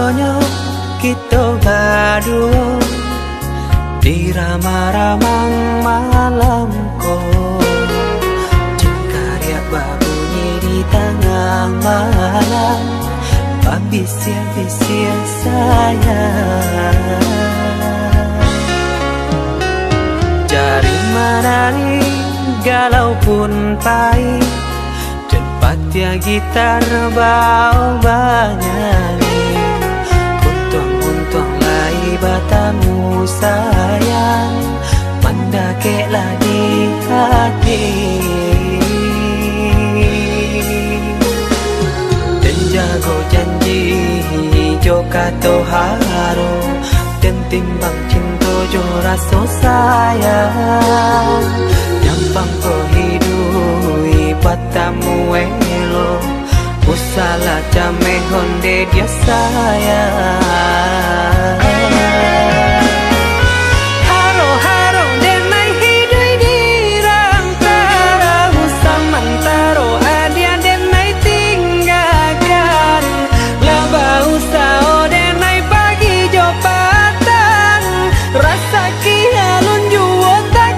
donyo kita berdua di ramah-ramang malamku, cengkarya berbunyi di tengah malam, bisir-bisir sayang. Jari menari galau pun pahit, tempat ya gitar bau banyani, untung lai batamu sayang, mendakeklah di hati. Dan jago janji joka toharo, dan timbang cinta jo rasa sayang, nyampang ko hidui batamu elo, usala jame honde dia sayang. Haro-haro denai hidui dirang tarahu samantaro adia denai tinggalkan, laba usao denai pagi jo patang, rasa kialun juo tak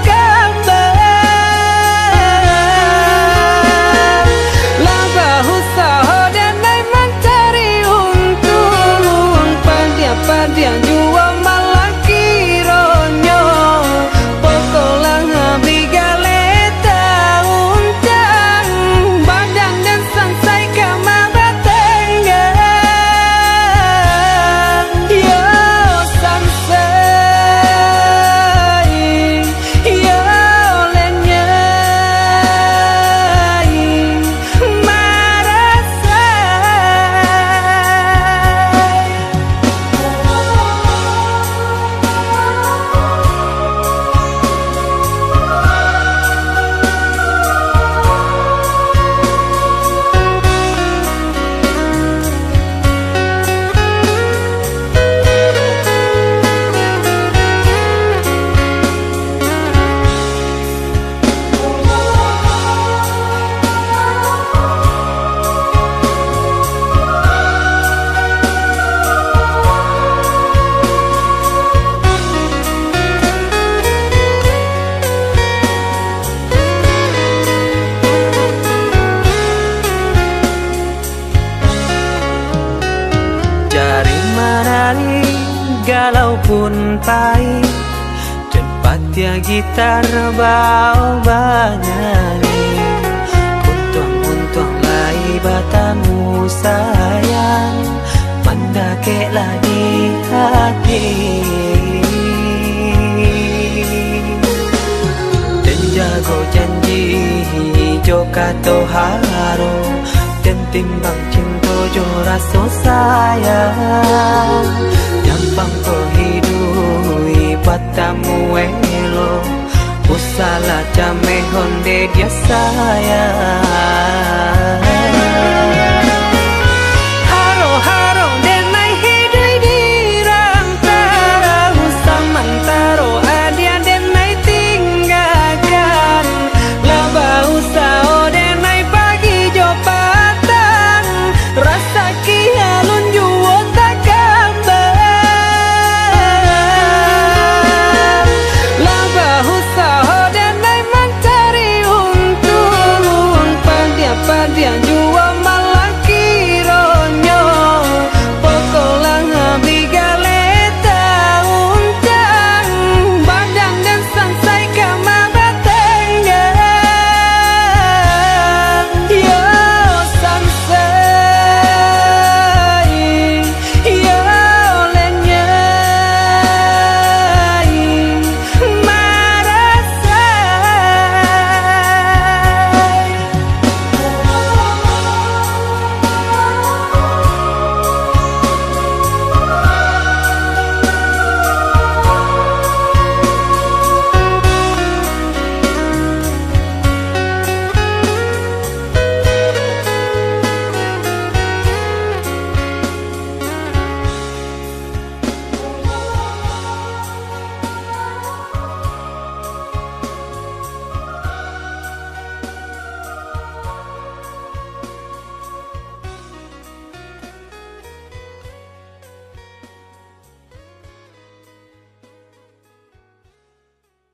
kabar, laba usao denai mencari untung, padia juo malah kironyo, pokolang bigaleta uncang, badan dan sansai kamara tenggang, yo sansai, yo lenyai, marasai. Jari menari galau pun pahit, tempat ya gitar bau banyani, untung lai batamu sayang, mendakeklah di hati. Dan jago janji joka toharo, dan timbang cinta jo rasa sayang, nyampang ko hidui batamu elo, usala jame honde dia sayang.